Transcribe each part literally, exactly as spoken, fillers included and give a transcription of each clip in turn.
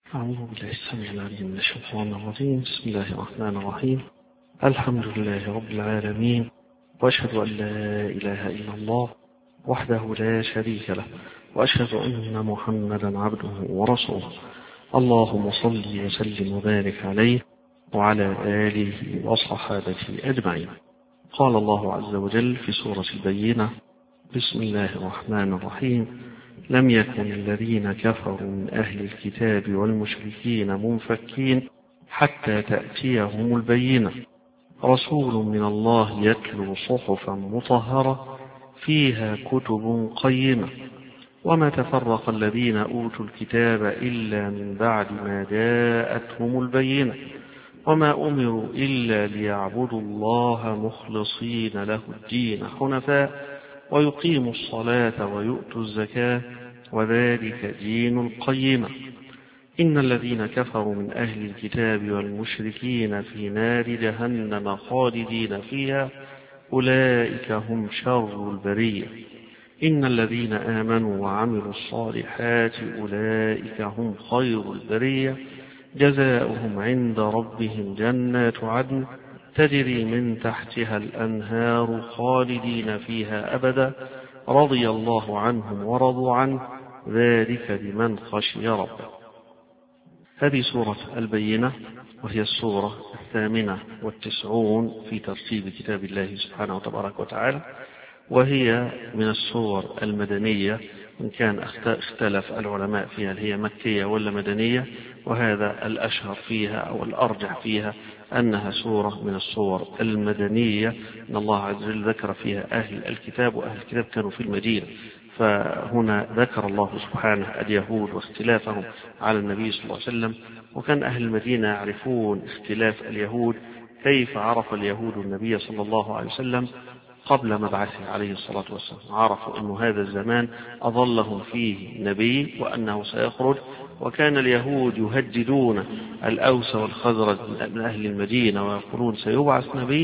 أعوذ بالله السميع العليم من الشيطان الرجيم. بسم الله الرحمن الرحيم. الحمد لله رب العالمين، وأشهد أن لا إله إلا الله وحده لا شريك له، وأشهد أن محمدا عبده ورسوله. اللهم صل وسلم وبارك عليه وعلى آله وصحابته أجمعين. قال الله عز وجل في سورة البينة: بسم الله الرحمن الرحيم. لم يكن الذين كفروا من أهل الكتاب والمشركين منفكين حتى تأتيهم البينة، رسول من الله يتلو صحفا مطهرة فيها كتب قيمة، وما تفرق الذين أوتوا الكتاب إلا من بعد ما جاءتهم البينة، وما أمروا إلا ليعبدوا الله مخلصين له الدين حنفاء ويقيموا الصلاة ويؤتوا الزكاة وذلك دين القيمة. إن الذين كفروا من أهل الكتاب والمشركين في نار جهنم خالدين فيها أولئك هم شر البرية. إن الذين آمنوا وعملوا الصالحات أولئك هم خير البرية. جزاؤهم عند ربهم جنات عدن تجري من تحتها الأنهار خالدين فيها أبدا، رضي الله عنهم ورضوا عنه، ذلك لمن خشي ربه. هذه سورة البينة، وهي السورة الثامنة والتسعون في ترتيب كتاب الله سبحانه وتبارك وتعالى، وهي من السور المدنية، إن كان اختلف العلماء فيها هل هي مكية ولا مدنية، وهذا الأشهر فيها أو الأرجح فيها أنها سورة من السور المدنية. إن الله عز وجل ذكر فيها أهل الكتاب، وأهل الكتاب كانوا في المدينة، فهنا ذكر الله سبحانه اليهود واختلافهم على النبي صلى الله عليه وسلم. وكان أهل المدينة يعرفون اختلاف اليهود. كيف عرف اليهود النبي صلى الله عليه وسلم قبل مبعثه عليه الصلاة والسلام؟ عرفوا أن هذا الزمان أظلهم فيه نبي وأنه سيخرج، وكان اليهود يهددون الأوس والخزرج من أهل المدينة ويقولون سيبعث نبي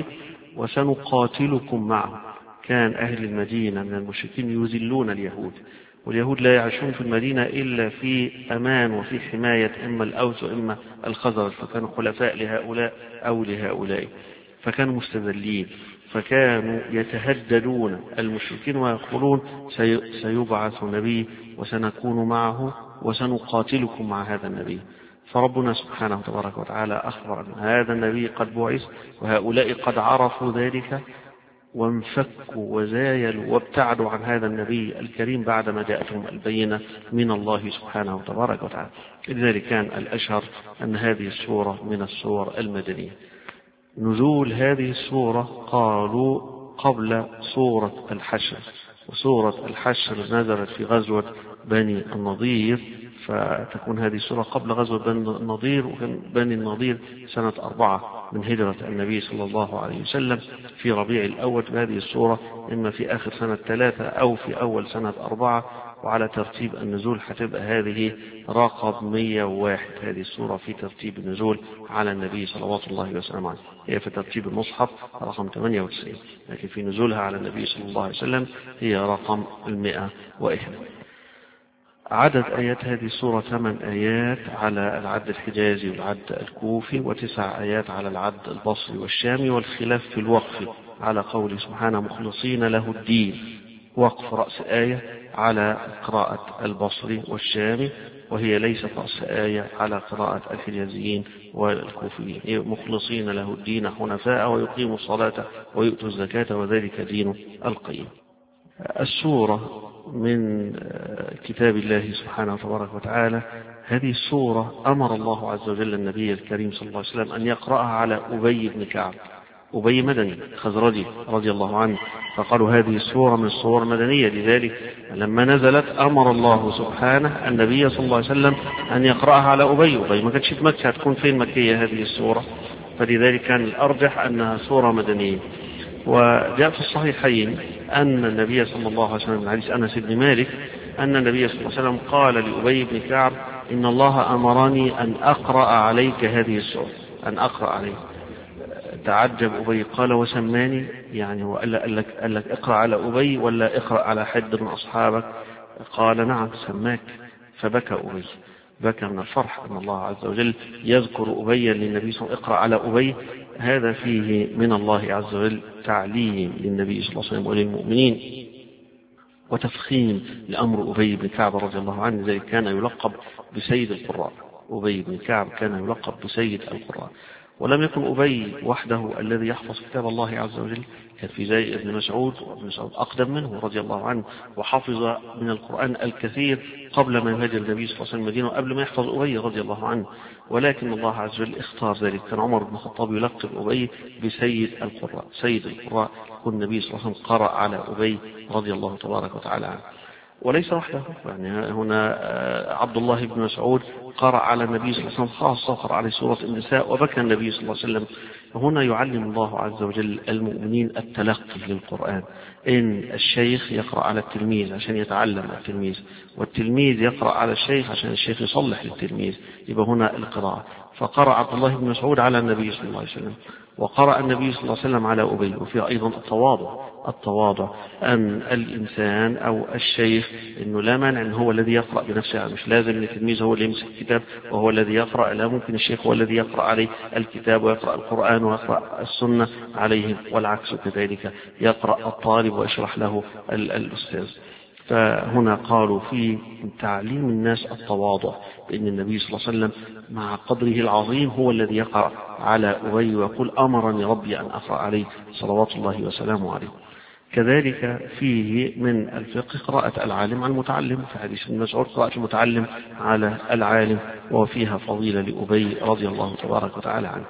وسنقاتلكم معه. كان أهل المدينة من المشركين يذلون اليهود، واليهود لا يعيشون في المدينة إلا في أمان وفي حماية إما الأوس وإما الخزرج، فكانوا خلفاء لهؤلاء أو لهؤلاء، فكانوا مستذلين، فكانوا يتهددون المشركين ويقولون سيبعث نبي وسنكون معه وسنقاتلكم مع هذا النبي. فربنا سبحانه وتبارك وتعالى أخبر أن هذا النبي قد بعث، وهؤلاء قد عرفوا ذلك وانفكوا وزايلوا وابتعدوا عن هذا النبي الكريم بعدما جاءتهم البينة من الله سبحانه وتبارك وتعالى. لذلك كان الأشهر أن هذه السورة من السور المدنية. نزول هذه السورة قالوا قبل سورة الحشر، وسورة الحشر نزلت في غزوة بني النضير، فتكون هذه السورة قبل غزوة بني النضير، وكان بني النضير سنة أربعة من هجرة النبي صلى الله عليه وسلم في ربيع الأول. هذه السورة إما في آخر سنة ثلاثة أو في أول سنة أربعة، وعلى ترتيب النزول هتبقى هذه رقم مئة وواحد. هذه السورة في ترتيب النزول على النبي صلوات الله وسلامه عليه، هي في ترتيب المصحف رقم ثمانية وتسعين، لكن في نزولها على النبي صلى الله عليه وسلم هي رقم المئة واحد. عدد آيات هذه السورة ثمان آيات على العد الحجازي والعد الكوفي، وتسع آيات على العد البصري والشامي، والخلاف في الوقف على قول سبحانه مخلصين له الدين، وقف رأس آية على قراءة البصري والشامي، وهي ليست رأس آية على قراءة الحجازيين والكوفيين. مخلصين له الدين حنفاء ويقيموا الصلاة ويؤتوا الزكاة وذلك دين القيم. السورة من كتاب الله سبحانه وتبارك وتعالى. هذه السورة أمر الله عز وجل النبي الكريم صلى الله عليه وسلم أن يقرأها على أبي بن كعب. أبي مدني خزرجي رضي الله عنه، فقالوا هذه السورة من السور المدنية. لذلك لما نزلت أمر الله سبحانه النبي صلى الله عليه وسلم أن يقرأها على أبي. أبي ما كانتش في مكة، هتكون فين مكية هذه السورة؟ فلذلك كان الأرجح أنها سورة مدنية. وجاء في الصحيحين أن النبي صلى الله عليه وسلم من حديث أنس بن مالك أن النبي صلى الله عليه وسلم قال لأبي بن كعب إن الله أمرني أن أقرأ عليك هذه السورة، أن أقرأ عليك. تعجب أبي، قال وسماني؟ يعني هو قال لك, قال لك اقرأ على أبي ولا اقرأ على حد من أصحابك؟ قال نعم سماك. فبكى أبي، بكى من الفرح أن الله عز وجل يذكر أبيا للنبي صلى الله عليه وسلم، اقرأ على أبي. هذا فيه من الله عز وجل تعليم للنبي صلى الله عليه وسلم وللمؤمنين وتفخيم لأمر أبي بن كعب رضي الله عنه. ذلك كان يلقب بسيد القراء. أبي بن كعب كان يلقب بسيد القراء. ولم يكن أبي وحده الذي يحفظ كتاب الله عز وجل، كان في زي ابن مسعود، وابن مسعود أقدم منه رضي الله عنه وحفظ من القرآن الكثير قبل ما يهاجر النبي صلى الله عليه وسلم المدينة وقبل ما يحفظ أبي رضي الله عنه، ولكن الله عز وجل اختار ذلك. كان عمر بن الخطاب يلقب أبي بسيد القراء، سيد القراء، والنبي صلى الله عليه وسلم قرأ على أبي رضي الله تبارك وتعالى عنه. وليس وحده، يعني هنا عبد الله بن مسعود قرأ على النبي صلى الله عليه وسلم خاصة، قرأ عليه سورة النساء وبكى النبي صلى الله عليه وسلم. هنا يعلم الله عز وجل المؤمنين التلقي للقرآن، إن الشيخ يقرأ على التلميذ عشان يتعلم التلميذ، والتلميذ يقرأ على الشيخ عشان الشيخ يصلح للتلميذ. يبقى هنا القراءة. فقرأ عبد الله بن مسعود على النبي صلى الله عليه وسلم، وقرأ النبي صلى الله عليه وسلم على أبي. وفي أيضا التواضع، التواضع أن الإنسان أو الشيخ إنه لا مانع أن هو الذي يقرأ بنفسه، مش لازم أن التلميذ هو اللي يمسك الكتاب وهو الذي يقرأ، لا، ممكن الشيخ هو الذي يقرأ عليه الكتاب ويقرأ القرآن ويقرأ السنة عليه، والعكس كذلك، يقرأ الطالب ويشرح له الأستاذ. فهنا قالوا في تعليم الناس التواضع، بأن النبي صلى الله عليه وسلم مع قدره العظيم هو الذي يقرأ على أبي ويقول أمرني ربي أن أقرأ عليه صلوات الله وسلامه عليه. كذلك فيه من الفقه قراءة العالم على المتعلم، في حديث ابن مسعود قراءة المتعلم على العالم، وفيها فضيلة لأبي رضي الله تبارك وتعالى عنه.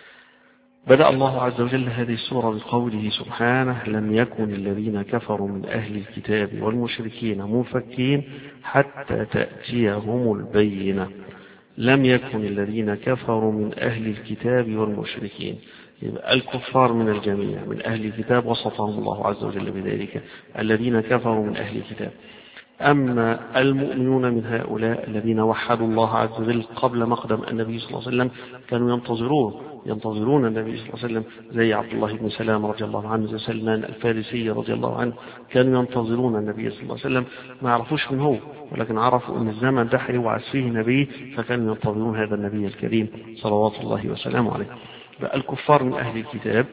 بدأ الله عز وجل هذه السورة بقوله سبحانه: لم يكن الذين كفروا من أهل الكتاب والمشركين منفكين حتى تأتيهم البينة. لم يكن الذين كفروا من أهل الكتاب والمشركين، الكفار من الجميع، من أهل الكتاب وصفهم الله عز وجل بذلك، الذين كفروا من أهل الكتاب. أما المؤمنون من هؤلاء الذين وحدوا الله عز وجل قبل مقدم النبي صلى الله عليه وسلم كانوا ينتظرون ينتظرون النبي صلى الله عليه وسلم، زي عبد الله بن سلام رضي الله عنه، زي سلمان الفارسي رضي الله عنه، كانوا ينتظرون النبي صلى الله عليه وسلم، ما عرفوش من هو، ولكن عرفوا أن الزمن ده هيبعث فيه نبي، فكانوا ينتظرون هذا النبي الكريم صلوات الله وسلامه عليه. الكفار من أهل الكتاب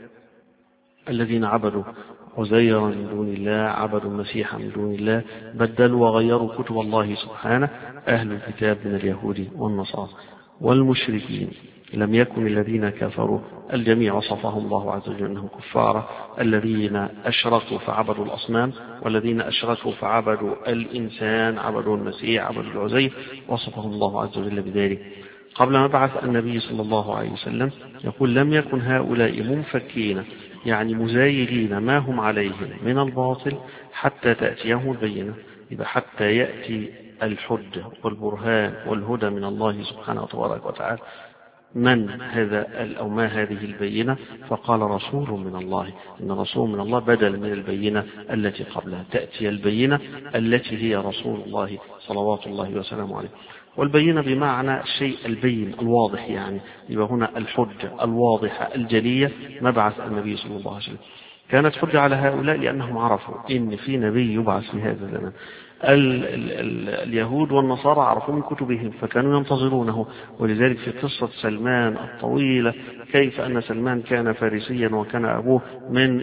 الذين عبدوا عزيرا من دون الله، عبدوا المسيح من دون الله، بدلوا وغيروا كتب الله سبحانه، أهل الكتاب من اليهود والنصارى. والمشركين لم يكن الذين كفروا، الجميع وصفهم الله عز وجل أنهم كفار، الذين أشركوا فعبدوا الأصنام، والذين أشركوا فعبدوا الإنسان، عبدوا المسيح، عبدوا العزير، وصفهم الله عز وجل بذلك. قبل ما بعث النبي صلى الله عليه وسلم يقول: لم يكن هؤلاء منفكين، يعني مزايدين ما هم عليه من الباطل حتى تأتيهم البينة. يبقى حتى يأتي الحجة والبرهان والهدى من الله سبحانه وتبارك وتعالى. من هذا أو ما هذه البينة؟ فقال: رسول من الله. إن رسول من الله بدل من البينة التي قبلها، تأتي البينة التي هي رسول الله صلوات الله وسلامه عليه. والبينة بمعنى الشيء البين الواضح، يعني يبقى هنا الحجة الواضحة الجلية مبعث النبي صلى الله عليه وسلم. كانت حجة على هؤلاء لأنهم عرفوا إن في نبي يبعث في هذا الزمن. ال ال ال اليهود والنصارى عرفوا من كتبهم فكانوا ينتظرونه. ولذلك في قصة سلمان الطويلة كيف أن سلمان كان فارسيا وكان أبوه من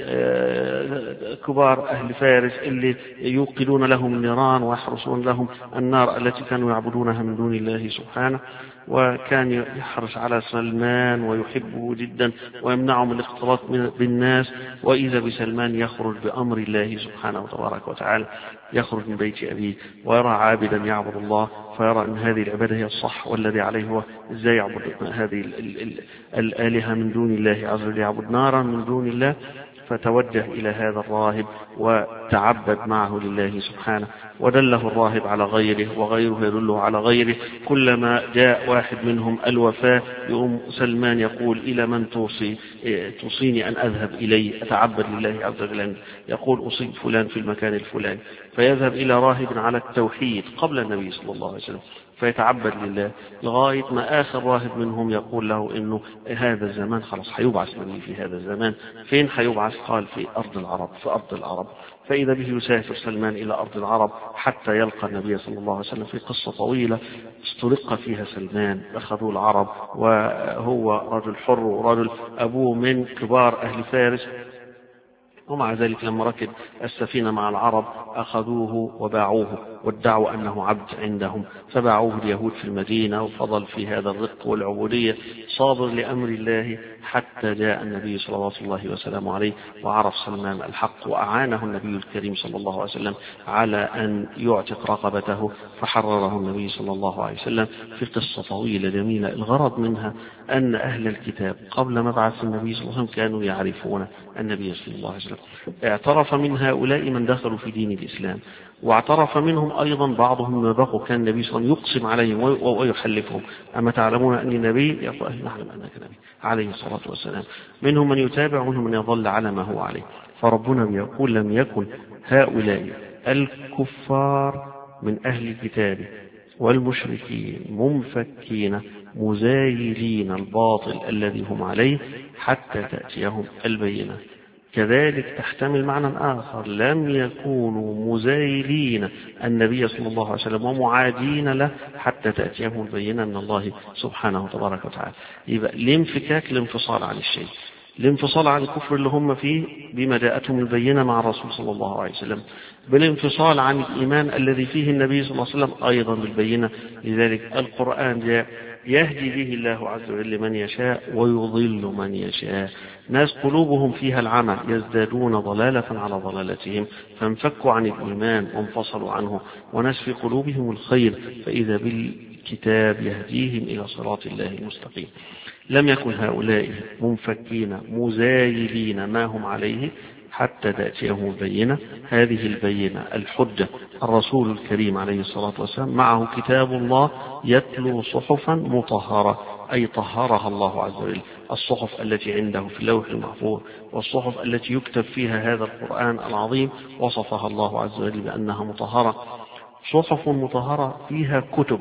كبار أهل فارس اللي يوقدون لهم النيران ويحرسون لهم النار التي كانوا يعبدونها من دون الله سبحانه، وكان يحرص على سلمان ويحبه جدا ويمنعه من الاختلاط بالناس. وإذا بسلمان يخرج بأمر الله سبحانه وتبارك وتعالى، يخرج من بيت أبيه ويرى عابدا يعبد الله، فيرى أن هذه العبادة هي الصح، والذي عليه هو إزاي يعبد هذه ال ال ال الآلهة من دون الله عز وجل، يعبد نارا من دون الله. فتوجه إلى هذا الراهب وتعبد معه لله سبحانه، ودله الراهب على غيره وغيره يدله على غيره. كلما جاء واحد منهم الوفاة يقوم سلمان يقول: إلى من توصي توصيني أن أذهب إليه أتعبد لله عز وجل؟ يقول: أصيب فلان في المكان الفلاني، فيذهب إلى راهب على التوحيد قبل النبي صلى الله عليه وسلم، فيتعبد لله لغاية ما آخر راهب منهم يقول له إنه هذا الزمان خلاص هيبعث نبي في هذا الزمان. فين هيبعث؟ قال في أرض العرب، في أرض العرب. فإذا به يسافر سلمان إلى أرض العرب حتى يلقى النبي صلى الله عليه وسلم في قصة طويلة استرق فيها سلمان، أخذوا العرب وهو رجل حر ورجل أبوه من كبار أهل فارس، ومع ذلك لما ركب السفينة مع العرب أخذوه وباعوه وادعوا أنه عبد عندهم، فباعوه اليهود في المدينة وفضل في هذا الرق والعبودية صابر لأمر الله حتى جاء النبي صلى الله عليه وسلم عليه وعرف سلمان الحق، وأعانه النبي الكريم صلى الله عليه وسلم على أن يعتق رقبته فحرره النبي صلى الله عليه وسلم في قصة طويلة جميلة. الغرض منها أن أهل الكتاب قبل مبعث النبي صلى الله عليه وسلم كانوا يعرفون النبي صلى الله عليه وسلم. اعترف من هؤلاء من دخلوا في دين الإسلام، واعترف منهم أيضا بعضهم ما بقوا كان النبي صلى الله عليه وسلم يقسم عليهم ويحلفهم: أما تعلمون أني نبي؟ يقول نعلم أنك نبي عليه الصلاة والسلام. منهم من يتابع ومنهم من يظل على ما هو عليه. فربنا يقول: لم يكن هؤلاء الكفار من أهل الكتاب والمشركين منفكين مزايلين الباطل الذي هم عليه حتى تأتيهم البينة. كذلك تحتمل معنى آخر: لم يكونوا مزايلين النبي صلى الله عليه وسلم ومعادين له حتى تأتيهم البينة من الله سبحانه وتبارك وتعالى. يبقى الانفكاك الانفصال عن الشيء، الانفصال عن الكفر اللي هم فيه بما جاءتهم البينة مع الرسول صلى الله عليه وسلم، بالانفصال عن الإيمان الذي فيه النبي صلى الله عليه وسلم أيضا بالبينة. لذلك القرآن جاء يهدي به الله عز وجل من يشاء ويضل من يشاء. ناس قلوبهم فيها العمى يزدادون ضلالة على ضلالتهم فانفكوا عن الإيمان وانفصلوا عنه، وناس في قلوبهم الخير فإذا بالكتاب يهديهم إلى صراط الله المستقيم. لم يكن هؤلاء منفكين مزايلين ما هم عليه حتى تأتيهم البينة. هذه البينة الحجة الرسول الكريم عليه الصلاة والسلام، معه كتاب الله يتلو صحفا مطهرة، أي طهرها الله عز وجل. الصحف التي عنده في اللوح المحفوظ والصحف التي يكتب فيها هذا القرآن العظيم وصفها الله عز وجل بأنها مطهرة. صحف مطهرة فيها كتب.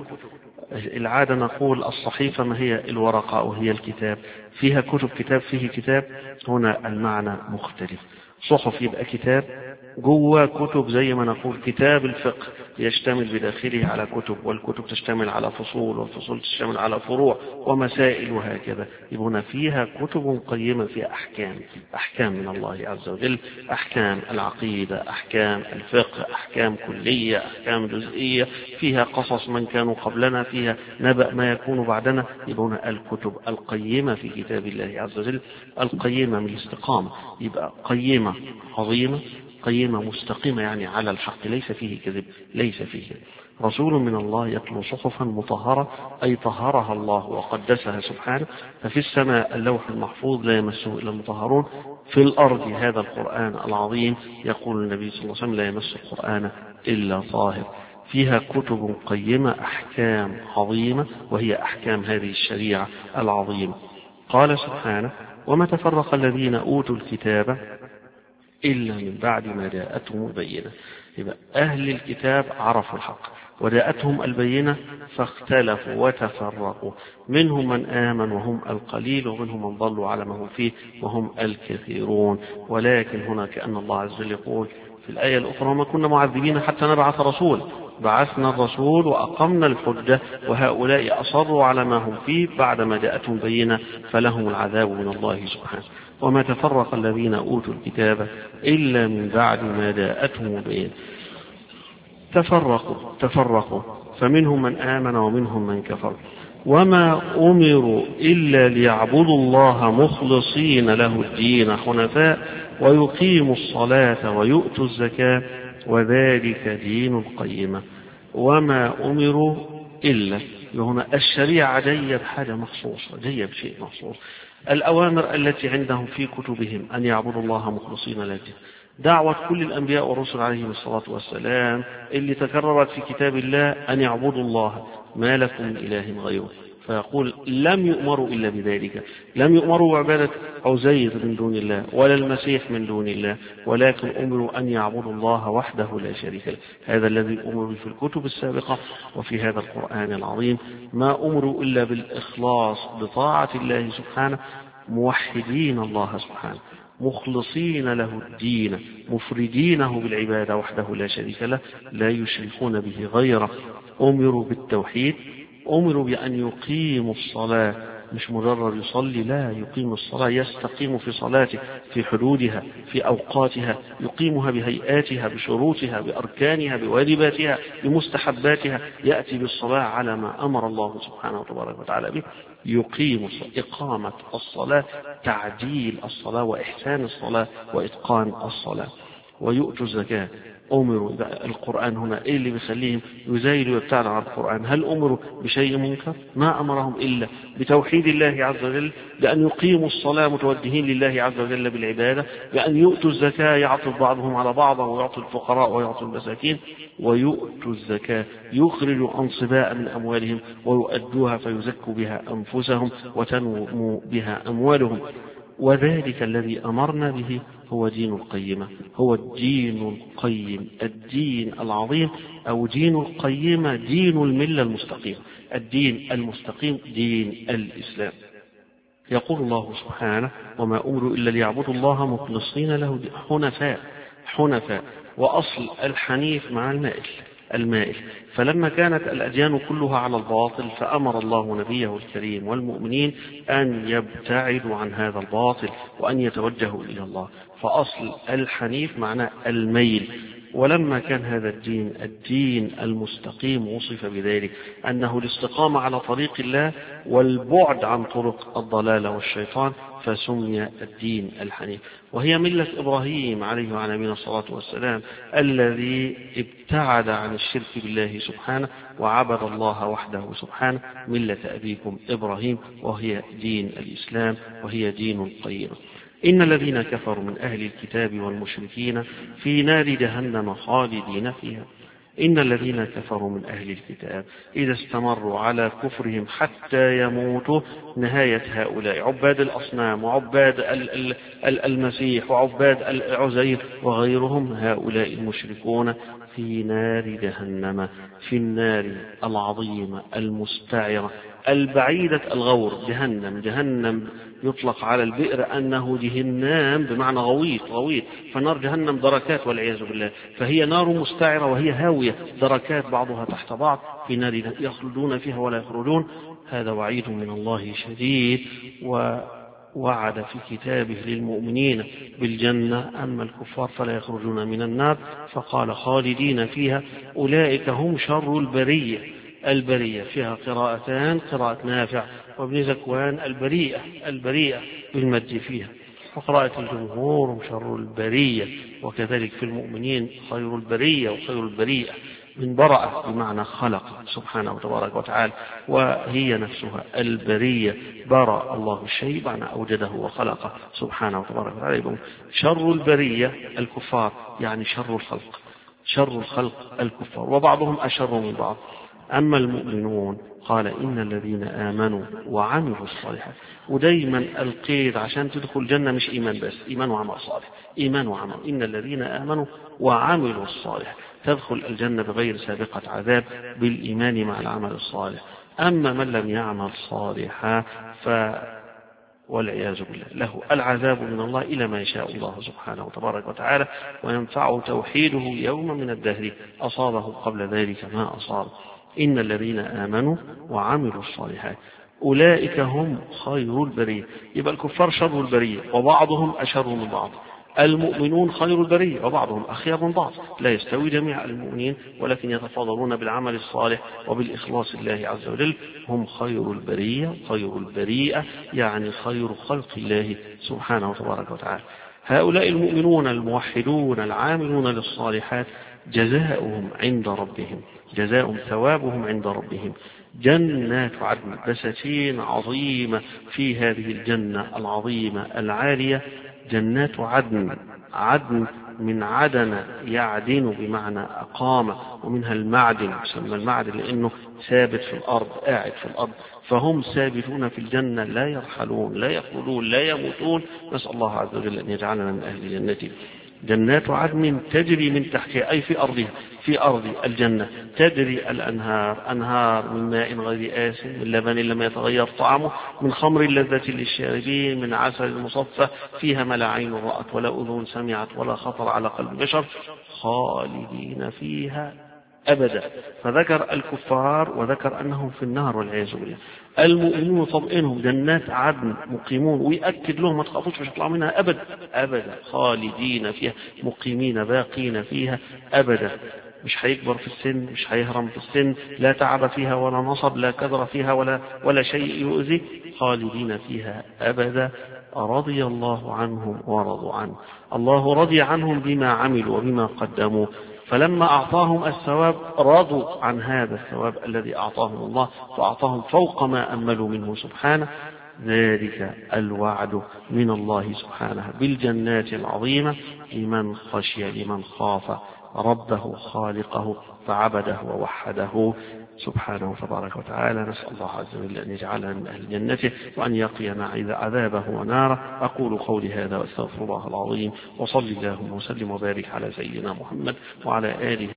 العادة نقول الصحيفة ما هي الورقة أو هي الكتاب، فيها كتب، كتاب فيه كتاب. هنا المعنى مختلف. صحف يبقى كتاب جوه كتب، زي ما نقول كتاب الفقه يشتمل بداخله على كتب، والكتب تشتمل على فصول، والفصول تشتمل على فروع ومسائل وهكذا. يبقى فيها كتب قيمة فيها أحكام، أحكام من الله عز وجل، أحكام العقيدة، أحكام الفقه، أحكام كلية، أحكام جزئية، فيها قصص من كانوا قبلنا، فيها نبأ ما يكون بعدنا. يبقى الكتب القيمة في كتاب الله عز وجل، القيمة من الاستقامة، يبقى قيمة عظيمة، قيمة مستقيمة يعني على الحق، ليس فيه كذب، ليس فيه كذب. رسول من الله يتلو صحفا مطهرة، أي طهرها الله وقدسها سبحانه. ففي السماء اللوح المحفوظ لا يمسه إلا المطهرون، في الأرض هذا القرآن العظيم يقول النبي صلى الله عليه وسلم: لا يمس القرآن إلا طاهر. فيها كتب قيمة، أحكام عظيمة، وهي أحكام هذه الشريعة العظيمة. قال سبحانه: وما تفرق الذين أوتوا الكتاب إلا من بعد ما جاءتهم البينة. يبقى أهل الكتاب عرفوا الحق وجاءتهم البينة فاختلفوا وتفرقوا، منهم من آمن وهم القليل، ومنهم من ضلوا على ما هم فيه وهم الكثيرون. ولكن هنا كأن الله عز وجل يقول في الآية الأخرى: وما كنا معذبين حتى نبعث رسول. بعثنا الرسول وأقمنا الحجة، وهؤلاء أصروا على ما هم فيه بعدما جاءتهم بينة فلهم العذاب من الله سبحانه. وما تفرق الذين أوتوا الكتاب إلا من بعد ما جاءتهم بينة. تفرقوا تفرقوا فمنهم من آمن ومنهم من كفر. وما أمروا إلا ليعبدوا الله مخلصين له الدين حنفاء ويقيموا الصلاة ويؤتوا الزكاة وذلك دين القيمة. وما أمروا إلا، هنا الشريعة جاية بحاجة مخصوصة، جاية بشيء مخصوص. الأوامر التي عندهم في كتبهم أن يعبدوا الله مخلصين له الدين، دعوة كل الأنبياء والرسل عليهم الصلاة والسلام اللي تكررت في كتاب الله: أن يعبدوا الله ما لكم من إله غيره. فيقول لم يؤمروا إلا بذلك، لم يؤمروا بعبادة عزير من دون الله ولا المسيح من دون الله، ولكن أمروا أن يعبدوا الله وحده لا شريك له. هذا الذي أمروا في الكتب السابقة وفي هذا القرآن العظيم. ما أمروا إلا بالإخلاص بطاعة الله سبحانه، موحدين الله سبحانه، مخلصين له الدين، مفردينه بالعبادة وحده لا شريك له، لا يشركون به غيره. أمروا بالتوحيد، أمروا بأن يقيموا الصلاة، مش مجرد يصلي، لا، يقيم الصلاة، يستقيم في صلاته في حدودها في أوقاتها، يقيمها بهيئاتها بشروطها بأركانها بواجباتها بمستحباتها، يأتي بالصلاة على ما أمر الله سبحانه وتبارك وتعالى به. يقيم إقامة الصلاة، تعديل الصلاة وإحسان الصلاة وإتقان الصلاة. ويؤتوا الزكاة. أمروا القرآن هنا إيه اللي بيخليهم يزايلوا ويبتعدوا عن القرآن؟ هل أمروا بشيء منكر؟ ما أمرهم إلا بتوحيد الله عز وجل، بأن يقيموا الصلاة متوجهين لله عز وجل بالعبادة، بأن يؤتوا الزكاة يعطف بعضهم على بعض ويعطوا الفقراء ويعطوا المساكين. ويؤتوا الزكاة يخرجوا أنصباء من أموالهم ويؤدوها فيزكوا بها أنفسهم وتنمو بها أموالهم. وذلك الذي أمرنا به هو دين القيمة، هو الدين القيم، الدين العظيم، أو دين القيمة، دين الملة المستقيم. الدين المستقيم دين الإسلام. يقول الله سبحانه وما أمروا إلا ليعبدوا الله مخلصين له حنفاء. حنفاء وأصل الحنيف مع المائل المائل فلما كانت الأديان كلها على الباطل فأمر الله نبيه الكريم والمؤمنين أن يبتعدوا عن هذا الباطل وأن يتوجهوا إلى الله. فأصل الحنيف معناه الميل. ولما كان هذا الدين الدين المستقيم وصف بذلك أنه الاستقامة على طريق الله والبعد عن طرق الضلال والشيطان، فسمي الدين الحنيف. وهي ملة إبراهيم عليه وعلى نبينا الصلاة والسلام الذي ابتعد عن الشرك بالله سبحانه وعبد الله وحده سبحانه، ملة أبيكم إبراهيم، وهي دين الإسلام وهي دين القيم. إن الذين كفروا من أهل الكتاب والمشركين في نار جهنم خالدين فيها. إن الذين كفروا من أهل الكتاب إذا استمروا على كفرهم حتى يموتوا، نهاية هؤلاء عباد الأصنام وعباد المسيح وعباد العزير وغيرهم، هؤلاء المشركون في نار جهنم، في النار العظيمة المستعرة البعيدة الغور. جهنم جهنم يطلق على البئر أنه جهنم بمعنى غويط غويط، فنار جهنم دركات والعياذ بالله، فهي نار مستعرة وهي هاوية دركات بعضها تحت بعض، في نار يخلدون فيها ولا يخرجون. هذا وعيد من الله شديد، ووعد في كتابه للمؤمنين بالجنة، أما الكفار فلا يخرجون من النار، فقال خالدين فيها أولئك هم شر البرية. البرية فيها قراءتان، قراءة نافع وابن زكوان البريئة البريئة بالمد فيها، وقراءة الجمهور شر البرية. وكذلك في المؤمنين خير البرية وخير البريئة من برأة بمعنى خلق سبحانه وتبارك وتعالى، وهي نفسها البرية. برأ الله الشيء معنى أوجده وخلقه سبحانه وتبارك وتعالى. شر البرية الكفار، يعني شر الخلق، شر الخلق الكفار، وبعضهم أشر من بعض. أما المؤمنون قال إن الذين آمنوا وعملوا الصالحات. ودايما القيد عشان تدخل الجنة مش إيمان بس، إيمان وعمل صالح، إيمان وعمل. إن الذين آمنوا وعملوا الصالحات، تدخل الجنة بغير سابقة عذاب بالإيمان مع العمل الصالح. أما من لم يعمل صالحا ف والعياذ بالله له العذاب من الله إلى ما يشاء الله سبحانه وتبارك وتعالى، وينفع توحيده يوم من الدهر أصابه قبل ذلك ما أصاب. إن الذين آمنوا وعملوا الصالحات أولئك هم خير البرية. يبقى الكفار شر البرية وبعضهم أشر من بعض، المؤمنون خير البرية وبعضهم أخير من بعض. لا يستوي جميع المؤمنين، ولكن يتفاضلون بالعمل الصالح وبالإخلاص الله عز وجل. هم خير البرية خير البريئة، يعني خير خلق الله سبحانه وتبارك وتعالى. هؤلاء المؤمنون الموحدون العاملون للصالحات جزاؤهم عند ربهم، جزاؤهم ثوابهم عند ربهم جنات عدن، بساتين عظيمة في هذه الجنة العظيمة العالية، جنات عدن. عدن من عدن يعدن بمعنى أقام، ومنها المعدن، يسمى المعدن لأنه ثابت في الأرض، قاعد في الأرض، فهم ثابتون في الجنة لا يرحلون لا يخلدون لا يموتون. نسأل الله عز وجل أن يجعلنا من أهل جنته. جنات عدن تجري من تحتها، أي في أرضها، في أرض الجنة تجري الأنهار، أنهار من ماء غير آسن، من لبن لم يتغير طعمه، من خمر لذة للشاربين، من عسل مصفى، فيها ما لا عين رأت ولا أذن سمعت ولا خطر على قلب بشر، خالدين فيها أبدا. فذكر الكفار وذكر أنهم في النار والعياذ بالله. المؤمنون طمئنهم جنات عدن مقيمون، ويأكد لهم ما تخافوش مش هتطلعوا منها أبدا أبدا، خالدين فيها مقيمين باقين فيها أبدا. مش هيكبر في السن، مش هيهرم في السن، لا تعب فيها ولا نصب، لا كدر فيها ولا ولا شيء يؤذي، خالدين فيها أبدا. رضي الله عنهم ورضوا عنه. الله رضي عنهم بما عملوا وبما قدموا، فلما أعطاهم الثواب رضوا عن هذا الثواب الذي أعطاهم الله، فأعطاهم فوق ما أملوا منه سبحانه. ذلك الوعد من الله سبحانه بالجنات العظيمة لمن خشي، لمن خاف ربه خالقه فعبده ووحده سبحانه تبارك وتعالى. نسأل الله عز وجل أن يجعلنا من أهل جنته وأن يقينا عذابه وناره. أقول قولي هذا وأستغفر الله العظيم، وصل اللهم وسلم وبارك على سيدنا محمد وعلى آله